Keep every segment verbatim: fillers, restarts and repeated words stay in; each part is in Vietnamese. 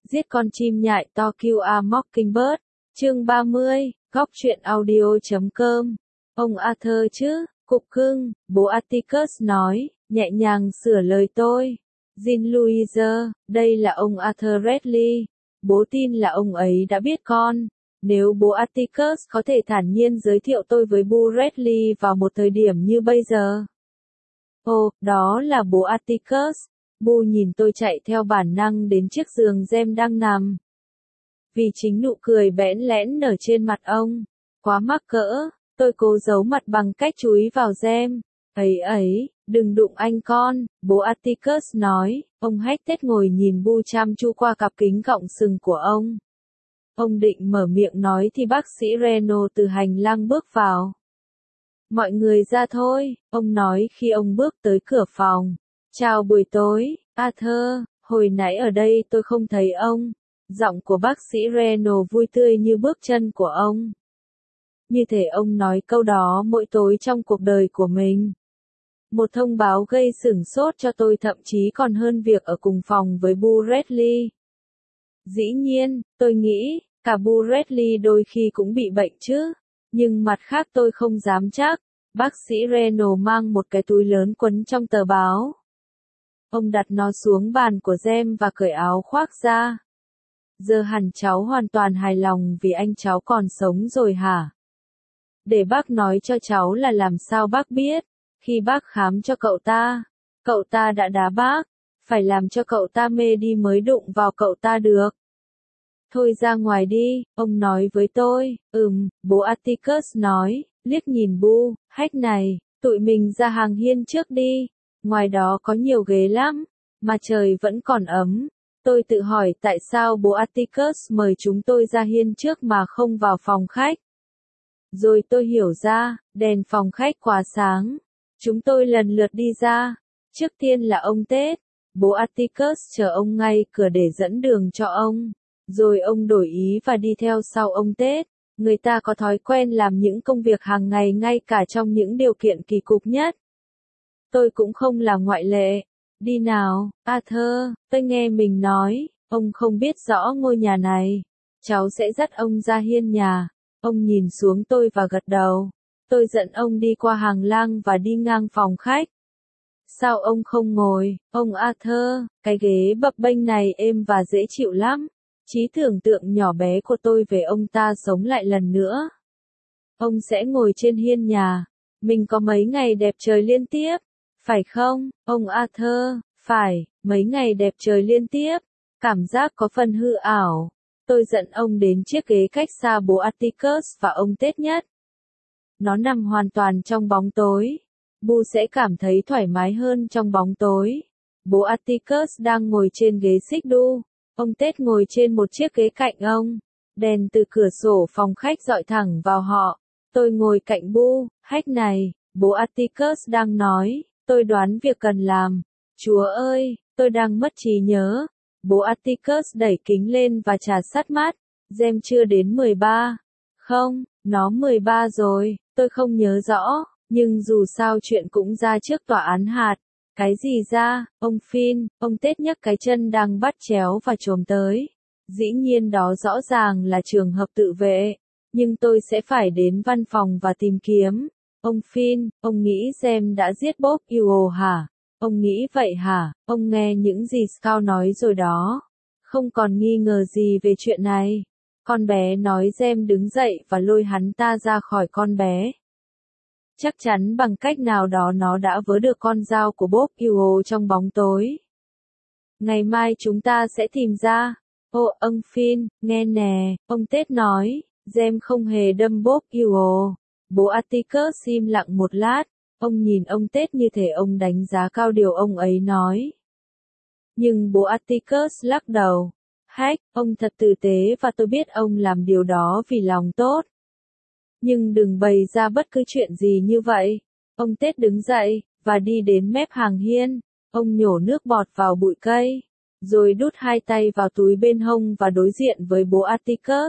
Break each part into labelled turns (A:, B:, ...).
A: Giết con chim nhại to Kill a Mockingbird. Chương ba mươi, góc truyện audio chấm com. Ông Arthur chứ, cục cưng, bố Atticus nói, nhẹ nhàng sửa lời tôi. Jean Louise, đây là ông Arthur Redley. Bố tin là ông ấy đã biết con. Nếu bố Atticus có thể thản nhiên giới thiệu tôi với bố Redley vào một thời điểm như bây giờ. Ồ, đó là bố Atticus. Bu nhìn tôi chạy theo bản năng đến chiếc giường Gem đang nằm. Vì chính nụ cười bẽn lẽn nở trên mặt ông. Quá mắc cỡ, tôi cố giấu mặt bằng cách chúi vào Gem. Ấy ấy, đừng đụng anh con, bố Atticus nói. Ông Hector ngồi nhìn Bu chăm chú qua cặp kính gọng sừng của ông. Ông định mở miệng nói thì bác sĩ Reno từ hành lang bước vào. Mọi người ra thôi, ông nói khi ông bước tới cửa phòng. Chào buổi tối, Arthur, hồi nãy ở đây tôi không thấy ông. Giọng của bác sĩ Reno vui tươi như bước chân của ông. Như thể ông nói câu đó mỗi tối trong cuộc đời của mình. Một thông báo gây sửng sốt cho tôi thậm chí còn hơn việc ở cùng phòng với Bu Redley. Dĩ nhiên, tôi nghĩ, cả Bu Redley đôi khi cũng bị bệnh chứ. Nhưng mặt khác tôi không dám chắc. Bác sĩ Reno mang một cái túi lớn quấn trong tờ báo. Ông đặt nó xuống bàn của Gem và cởi áo khoác ra. Giờ hẳn cháu hoàn toàn hài lòng vì anh cháu còn sống rồi hả? Để bác nói cho cháu là làm sao bác biết. Khi bác khám cho cậu ta, cậu ta đã đá bác. Phải làm cho cậu ta mê đi mới đụng vào cậu ta được. Thôi ra ngoài đi, ông nói với tôi. Ừm, bố Atticus nói, liếc nhìn Bu, hách này, tụi mình ra hàng hiên trước đi. Ngoài đó có nhiều ghế lắm, mà trời vẫn còn ấm. Tôi tự hỏi tại sao bố Atticus mời chúng tôi ra hiên trước mà không vào phòng khách. Rồi tôi hiểu ra, đèn phòng khách quá sáng. Chúng tôi lần lượt đi ra. Trước tiên là ông Tết. Bố Atticus chờ ông ngay cửa để dẫn đường cho ông. Rồi ông đổi ý và đi theo sau ông Tết. Người ta có thói quen làm những công việc hàng ngày ngay cả trong những điều kiện kỳ cục nhất. Tôi cũng không là ngoại lệ. Đi nào, Arthur, tôi nghe mình nói, ông không biết rõ ngôi nhà này. Cháu sẽ dắt ông ra hiên nhà. Ông nhìn xuống tôi và gật đầu. Tôi dẫn ông đi qua hàng lang và đi ngang phòng khách. Sao ông không ngồi, ông Arthur, cái ghế bập bênh này êm và dễ chịu lắm. Trí tưởng tượng nhỏ bé của tôi về ông ta sống lại lần nữa. Ông sẽ ngồi trên hiên nhà. Mình có mấy ngày đẹp trời liên tiếp. Phải không, ông Arthur? Phải, mấy ngày đẹp trời liên tiếp. Cảm giác có phần hư ảo. Tôi dẫn ông đến chiếc ghế cách xa bố Atticus và ông Tết nhất. Nó nằm hoàn toàn trong bóng tối. Bu sẽ cảm thấy thoải mái hơn trong bóng tối. Bố Atticus đang ngồi trên ghế xích đu. Ông Tết ngồi trên một chiếc ghế cạnh ông. Đèn từ cửa sổ phòng khách dọi thẳng vào họ. Tôi ngồi cạnh Bu, hách này, bố Atticus đang nói. Tôi đoán việc cần làm. Chúa ơi, tôi đang mất trí nhớ. Bố Atticus đẩy kính lên và trà sát mắt. Gem chưa đến mười ba. Không, nó mười ba rồi, tôi không nhớ rõ. Nhưng dù sao chuyện cũng ra trước tòa án hạt. Cái gì ra, ông Finn, ông Tết nhấc cái chân đang bắt chéo và chồm tới. Dĩ nhiên đó rõ ràng là trường hợp tự vệ. Nhưng tôi sẽ phải đến văn phòng và tìm kiếm. Ông Finn, ông nghĩ Gem đã giết Bob Ewell hả? Ông nghĩ vậy hả? Ông nghe những gì Scout nói rồi đó. Không còn nghi ngờ gì về chuyện này. Con bé nói Gem đứng dậy và lôi hắn ta ra khỏi con bé. Chắc chắn bằng cách nào đó nó đã vớ được con dao của Bob Ewell trong bóng tối. Ngày mai chúng ta sẽ tìm ra. Ô, ông Finn, nghe nè, ông Tết nói, Gem không hề đâm Bob Ewell. Bố Atticus im lặng một lát, ông nhìn ông Tết như thể ông đánh giá cao điều ông ấy nói. Nhưng bố Atticus lắc đầu. Hách, ông thật tử tế và tôi biết ông làm điều đó vì lòng tốt. Nhưng đừng bày ra bất cứ chuyện gì như vậy. Ông Tết đứng dậy, và đi đến mép hàng hiên. Ông nhổ nước bọt vào bụi cây. Rồi đút hai tay vào túi bên hông và đối diện với bố Atticus.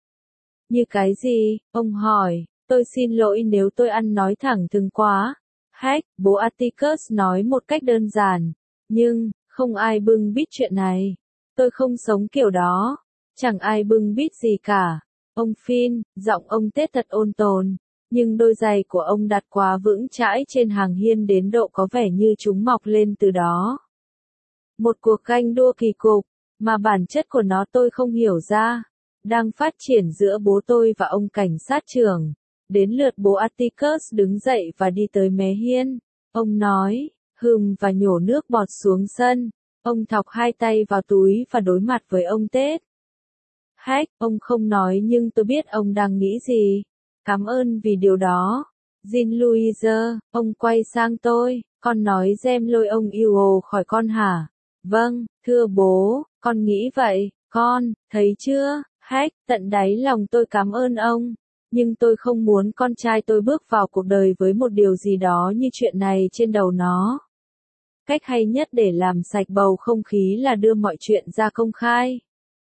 A: Như cái gì? Ông hỏi. Tôi xin lỗi nếu tôi ăn nói thẳng thừng quá. Hách, bố Atticus nói một cách đơn giản. Nhưng, không ai bưng bít chuyện này. Tôi không sống kiểu đó. Chẳng ai bưng bít gì cả. Ông Finn, giọng ông Tết thật ôn tồn. Nhưng đôi giày của ông đặt quá vững chãi trên hàng hiên đến độ có vẻ như chúng mọc lên từ đó. Một cuộc ganh đua kỳ cục, mà bản chất của nó tôi không hiểu ra, đang phát triển giữa bố tôi và ông cảnh sát trưởng. Đến lượt bố Atticus đứng dậy và đi tới mé hiên. Ông nói, hừm và nhổ nước bọt xuống sân. Ông thọc hai tay vào túi và đối mặt với ông Tết. Hách, ông không nói nhưng tôi biết ông đang nghĩ gì. Cảm ơn vì điều đó. Jean-Louise, ông quay sang tôi, con nói Gem lôi ông yêu ồ khỏi con hả? Vâng, thưa bố, con nghĩ vậy, con, thấy chưa, Hách, tận đáy lòng tôi cảm ơn ông. Nhưng tôi không muốn con trai tôi bước vào cuộc đời với một điều gì đó như chuyện này trên đầu nó. Cách hay nhất để làm sạch bầu không khí là đưa mọi chuyện ra công khai.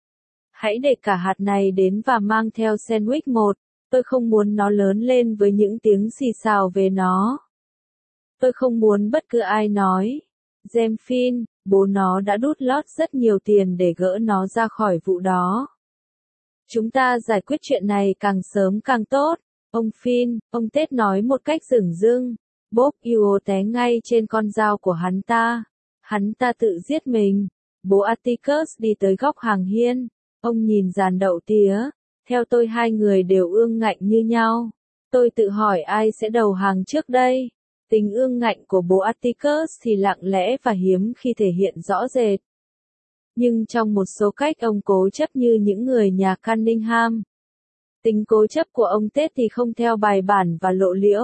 A: Hãy để cả hạt này đến và mang theo sandwich một. Tôi không muốn nó lớn lên với những tiếng xì xào về nó. Tôi không muốn bất cứ ai nói. Gem Finn, bố nó đã đút lót rất nhiều tiền để gỡ nó ra khỏi vụ đó. Chúng ta giải quyết chuyện này càng sớm càng tốt. Ông Finn, ông Tết nói một cách dửng dưng. Bob Ewell té ngay trên con dao của hắn ta. Hắn ta tự giết mình. Bố Atticus đi tới góc hàng hiên. Ông nhìn dàn đậu tía. Theo tôi hai người đều ương ngạnh như nhau. Tôi tự hỏi ai sẽ đầu hàng trước đây. Tính ương ngạnh của bố Atticus thì lặng lẽ và hiếm khi thể hiện rõ rệt. Nhưng trong một số cách ông cố chấp như những người nhà Cunningham. Tính cố chấp của ông Tết thì không theo bài bản và lộ liễu.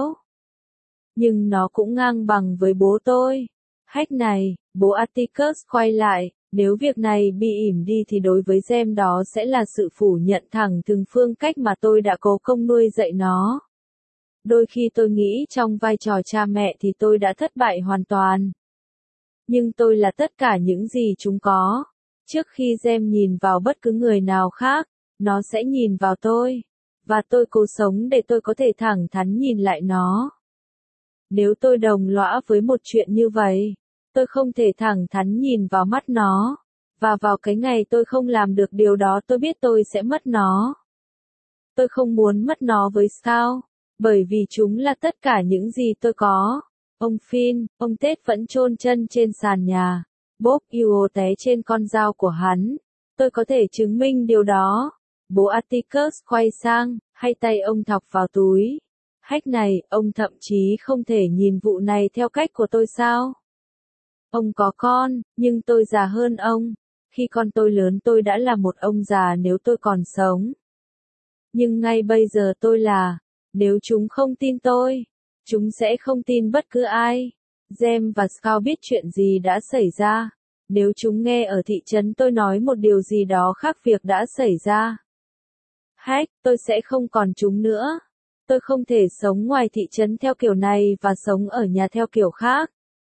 A: Nhưng nó cũng ngang bằng với bố tôi. Hách này, bố Atticus quay lại, nếu việc này bị ỉm đi thì đối với Gem đó sẽ là sự phủ nhận thẳng thừng phương cách mà tôi đã cố công nuôi dạy nó. Đôi khi tôi nghĩ trong vai trò cha mẹ thì tôi đã thất bại hoàn toàn. Nhưng tôi là tất cả những gì chúng có. Trước khi Gem nhìn vào bất cứ người nào khác, nó sẽ nhìn vào tôi. Và tôi cố sống để tôi có thể thẳng thắn nhìn lại nó. Nếu tôi đồng lõa với một chuyện như vậy, tôi không thể thẳng thắn nhìn vào mắt nó. Và vào cái ngày tôi không làm được điều đó tôi biết tôi sẽ mất nó. Tôi không muốn mất nó với sao, bởi vì chúng là tất cả những gì tôi có. Ông Finn, ông Tết vẫn chôn chân trên sàn nhà. Bob Ewell té trên con dao của hắn. Tôi có thể chứng minh điều đó. Bố Atticus quay sang, hai tay ông thọc vào túi. Hách này, ông thậm chí không thể nhìn vụ này theo cách của tôi sao? Ông có con, nhưng tôi già hơn ông. Khi con tôi lớn tôi đã là một ông già nếu tôi còn sống. Nhưng ngay bây giờ tôi là, nếu chúng không tin tôi, chúng sẽ không tin bất cứ ai. Gem và Scout biết chuyện gì đã xảy ra. Nếu chúng nghe ở thị trấn tôi nói một điều gì đó khác việc đã xảy ra. Hách, tôi sẽ không còn chúng nữa. Tôi không thể sống ngoài thị trấn theo kiểu này và sống ở nhà theo kiểu khác.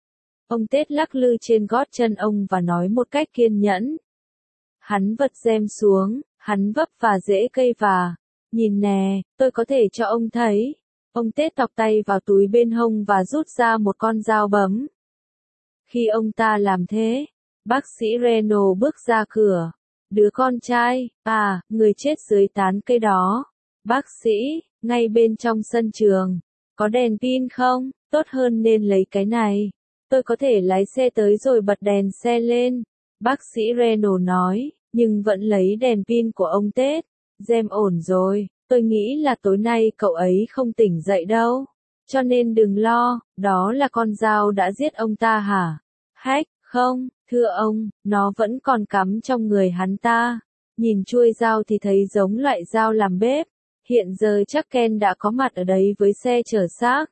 A: Ông Tết lắc lư trên gót chân ông và nói một cách kiên nhẫn. Hắn vật Gem xuống, hắn vấp và rễ cây và, nhìn nè, tôi có thể cho ông thấy. Ông Tết tọc tay vào túi bên hông và rút ra một con dao bấm. Khi ông ta làm thế, bác sĩ Reno bước ra cửa. Đứa con trai, à, người chết dưới tán cây đó. Bác sĩ, ngay bên trong sân trường. Có đèn pin không? Tốt hơn nên lấy cái này. Tôi có thể lái xe tới rồi bật đèn xe lên. Bác sĩ Reno nói, nhưng vẫn lấy đèn pin của ông Tết. Gem ổn rồi, tôi nghĩ là tối nay cậu ấy không tỉnh dậy đâu. Cho nên đừng lo, đó là con dao đã giết ông ta hả? Hách, không, thưa ông, nó vẫn còn cắm trong người hắn ta. Nhìn chuôi dao thì thấy giống loại dao làm bếp. Hiện giờ chắc Ken đã có mặt ở đấy với xe chở xác.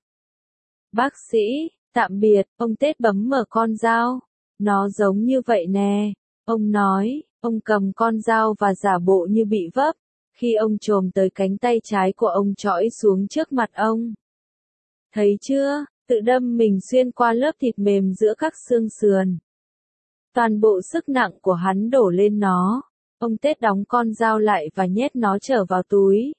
A: Bác sĩ, tạm biệt, ông Tết bấm mở con dao. Nó giống như vậy nè. Ông nói, ông cầm con dao và giả bộ như bị vấp. Khi ông chồm tới cánh tay trái của ông chõi xuống trước mặt ông. Thấy chưa, tự đâm mình xuyên qua lớp thịt mềm giữa các xương sườn. Toàn bộ sức nặng của hắn đổ lên nó. Ông Tết đóng con dao lại và nhét nó trở vào túi.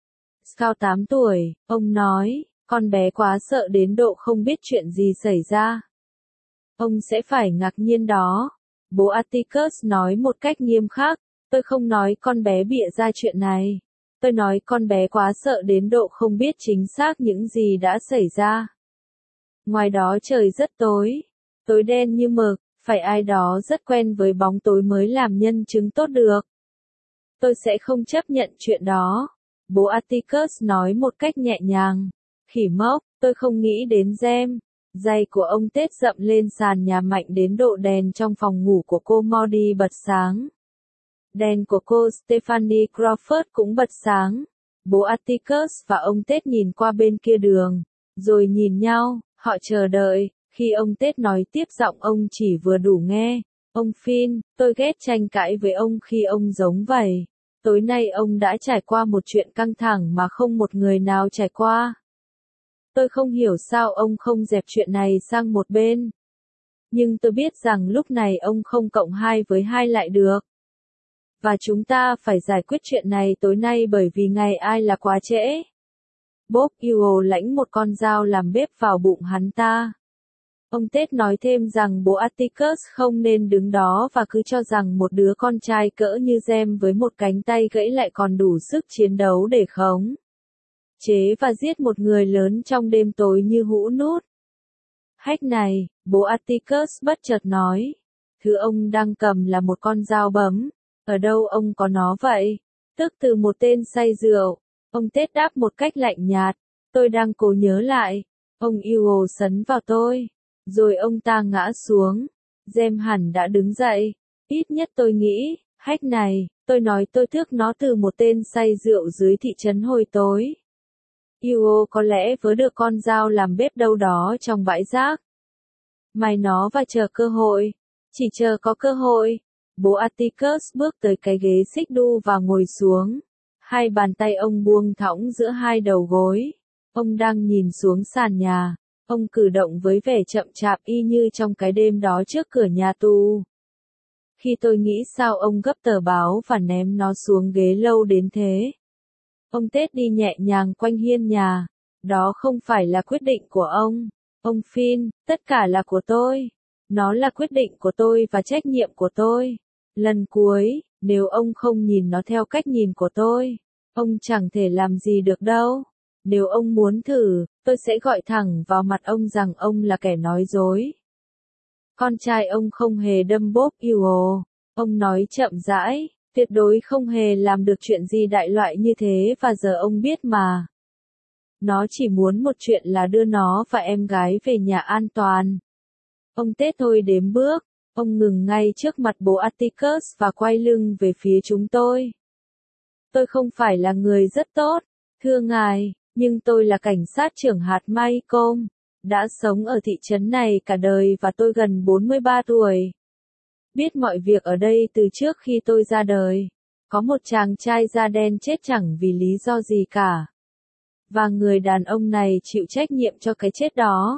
A: Scout tám tuổi, ông nói, con bé quá sợ đến độ không biết chuyện gì xảy ra. Ông sẽ phải ngạc nhiên đó. bố Atticus nói một cách nghiêm khắc, tôi không nói con bé bịa ra chuyện này. Tôi nói con bé quá sợ đến độ không biết chính xác những gì đã xảy ra. Ngoài đó trời rất tối, tối đen như mực, phải ai đó rất quen với bóng tối mới làm nhân chứng tốt được. Tôi sẽ không chấp nhận chuyện đó. Bố Atticus nói một cách nhẹ nhàng. Khỉ mốc, tôi không nghĩ đến Gem. Giày của ông Tết dậm lên sàn nhà mạnh đến độ đèn trong phòng ngủ của cô Maudie bật sáng. Đèn của cô Stephanie Crawford cũng bật sáng. Bố Atticus và ông Tết nhìn qua bên kia đường, rồi nhìn nhau, họ chờ đợi. Khi ông Tết nói tiếp giọng ông chỉ vừa đủ nghe. Ông Finn, tôi ghét tranh cãi với ông khi ông giống vậy. Tối nay ông đã trải qua một chuyện căng thẳng mà không một người nào trải qua. Tôi không hiểu sao ông không dẹp chuyện này sang một bên. Nhưng tôi biết rằng lúc này ông không cộng hai với hai lại được. Và chúng ta phải giải quyết chuyện này tối nay bởi vì ngày ai là quá trễ. Bob Ewell lãnh một con dao làm bếp vào bụng hắn ta. Ông Tết nói thêm rằng bố Atticus không nên đứng đó và cứ cho rằng một đứa con trai cỡ như Gem với một cánh tay gãy lại còn đủ sức chiến đấu để khống chế và giết một người lớn trong đêm tối như hũ nút. Hách này, bố Atticus bất chợt nói. Thứ ông đang cầm là một con dao bấm. Ở đâu ông có nó vậy? Tức từ một tên say rượu. Ông Tết đáp một cách lạnh nhạt. Tôi đang cố nhớ lại. Ông Ewell sấn vào tôi. Rồi ông ta ngã xuống. Gem hẳn đã đứng dậy. Ít nhất tôi nghĩ, hách này, tôi nói tôi tước nó từ một tên say rượu dưới thị trấn hồi tối. Ewell có lẽ vớ được con dao làm bếp đâu đó trong bãi rác. Mày nó và chờ cơ hội. Chỉ chờ có cơ hội. Bố Atticus bước tới cái ghế xích đu và ngồi xuống. Hai bàn tay ông buông thõng giữa hai đầu gối. Ông đang nhìn xuống sàn nhà. Ông cử động với vẻ chậm chạp y như trong cái đêm đó trước cửa nhà tù. Khi tôi nghĩ sao ông gấp tờ báo và ném nó xuống ghế lâu đến thế. Ông Tết đi nhẹ nhàng quanh hiên nhà. Đó không phải là quyết định của ông. Ông Finn, tất cả là của tôi. Nó là quyết định của tôi và trách nhiệm của tôi. Lần cuối, nếu ông không nhìn nó theo cách nhìn của tôi, ông chẳng thể làm gì được đâu. Nếu ông muốn thử, tôi sẽ gọi thẳng vào mặt ông rằng ông là kẻ nói dối. Con trai ông không hề đâm Bob Ewell. Ông nói chậm rãi, tuyệt đối không hề làm được chuyện gì đại loại như thế và giờ ông biết mà. Nó chỉ muốn một chuyện là đưa nó và em gái về nhà an toàn. Ông Tết thôi đếm bước, ông ngừng ngay trước mặt bố Atticus và quay lưng về phía chúng tôi. Tôi không phải là người rất tốt, thưa ngài, nhưng tôi là cảnh sát trưởng hạt Maycomb, đã sống ở thị trấn này cả đời và tôi gần bốn mươi ba tuổi. Biết mọi việc ở đây từ trước khi tôi ra đời. Có một chàng trai da đen chết chẳng vì lý do gì cả. Và người đàn ông này chịu trách nhiệm cho cái chết đó.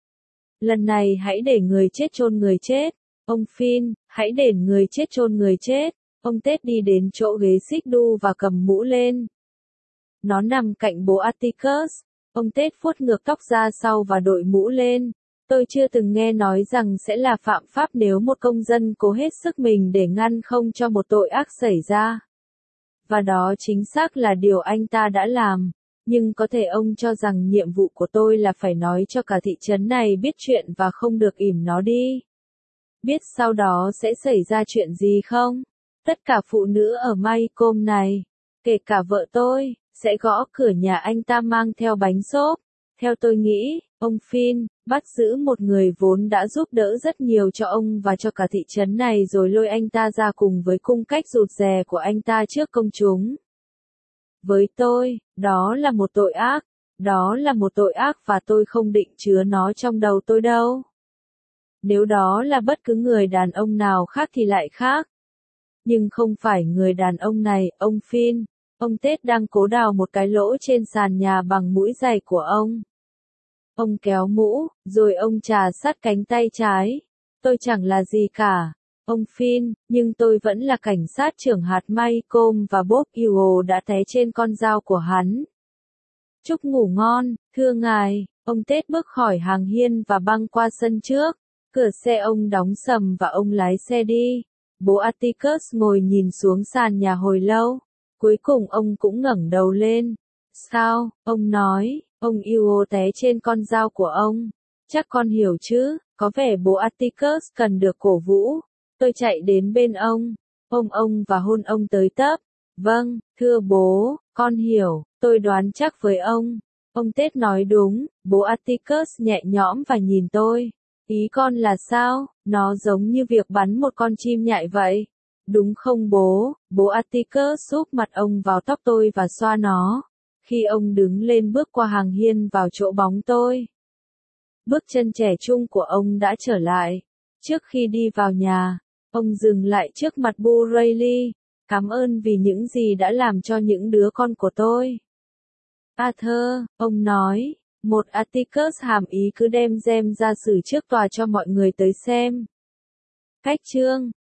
A: Lần này hãy để người chết chôn người chết. Ông Finn, hãy để người chết chôn người chết. Ông Tết đi đến chỗ ghế xích đu và cầm mũ lên. Nó nằm cạnh bố Atticus. Ông Tết vuốt ngược tóc ra sau và đội mũ lên. Tôi chưa từng nghe nói rằng sẽ là phạm pháp nếu một công dân cố hết sức mình để ngăn không cho một tội ác xảy ra. Và đó chính xác là điều anh ta đã làm. Nhưng có thể ông cho rằng nhiệm vụ của tôi là phải nói cho cả thị trấn này biết chuyện và không được ỉm nó đi. Biết sau đó sẽ xảy ra chuyện gì không? Tất cả phụ nữ ở Maycomb này, kể cả vợ tôi, sẽ gõ cửa nhà anh ta mang theo bánh xốp. Theo tôi nghĩ, ông Finn, bắt giữ một người vốn đã giúp đỡ rất nhiều cho ông và cho cả thị trấn này rồi lôi anh ta ra cùng với cung cách rụt rè của anh ta trước công chúng. Với tôi, đó là một tội ác. Đó là một tội ác và tôi không định chứa nó trong đầu tôi đâu. Nếu đó là bất cứ người đàn ông nào khác thì lại khác. Nhưng không phải người đàn ông này, ông Finn. Ông Tết đang cố đào một cái lỗ trên sàn nhà bằng mũi giày của ông. Ông kéo mũ, rồi ông chà sát cánh tay trái. Tôi chẳng là gì cả. Ông Finn, nhưng tôi vẫn là cảnh sát trưởng hạt Maycomb và Bob Ewell đã té trên con dao của hắn. Chúc ngủ ngon, thưa ngài. Ông Tết bước khỏi hàng hiên và băng qua sân trước. Cửa xe ông đóng sầm và ông lái xe đi. Bố Atticus ngồi nhìn xuống sàn nhà hồi lâu. Cuối cùng ông cũng ngẩng đầu lên. Sao, ông nói, ông yêu té trên con dao của ông. Chắc con hiểu chứ, có vẻ bố Atticus cần được cổ vũ. Tôi chạy đến bên ông, ôm ông và hôn ông tới tấp. Vâng, thưa bố, con hiểu, tôi đoán chắc với ông. Ông Tết nói đúng, bố Atticus nhẹ nhõm và nhìn tôi. Ý con là sao, nó giống như việc bắn một con chim nhại vậy. Đúng không bố, bố Atticus xúc mặt ông vào tóc tôi và xoa nó. Khi ông đứng lên bước qua hàng hiên vào chỗ bóng tôi. Bước chân trẻ trung của ông đã trở lại. Trước khi đi vào nhà, ông dừng lại trước mặt Bu Reilly. Cảm ơn vì những gì đã làm cho những đứa con của tôi. Arthur, ông nói, một Atticus hàm ý cứ đem gem ra xử trước tòa cho mọi người tới xem. Cách chương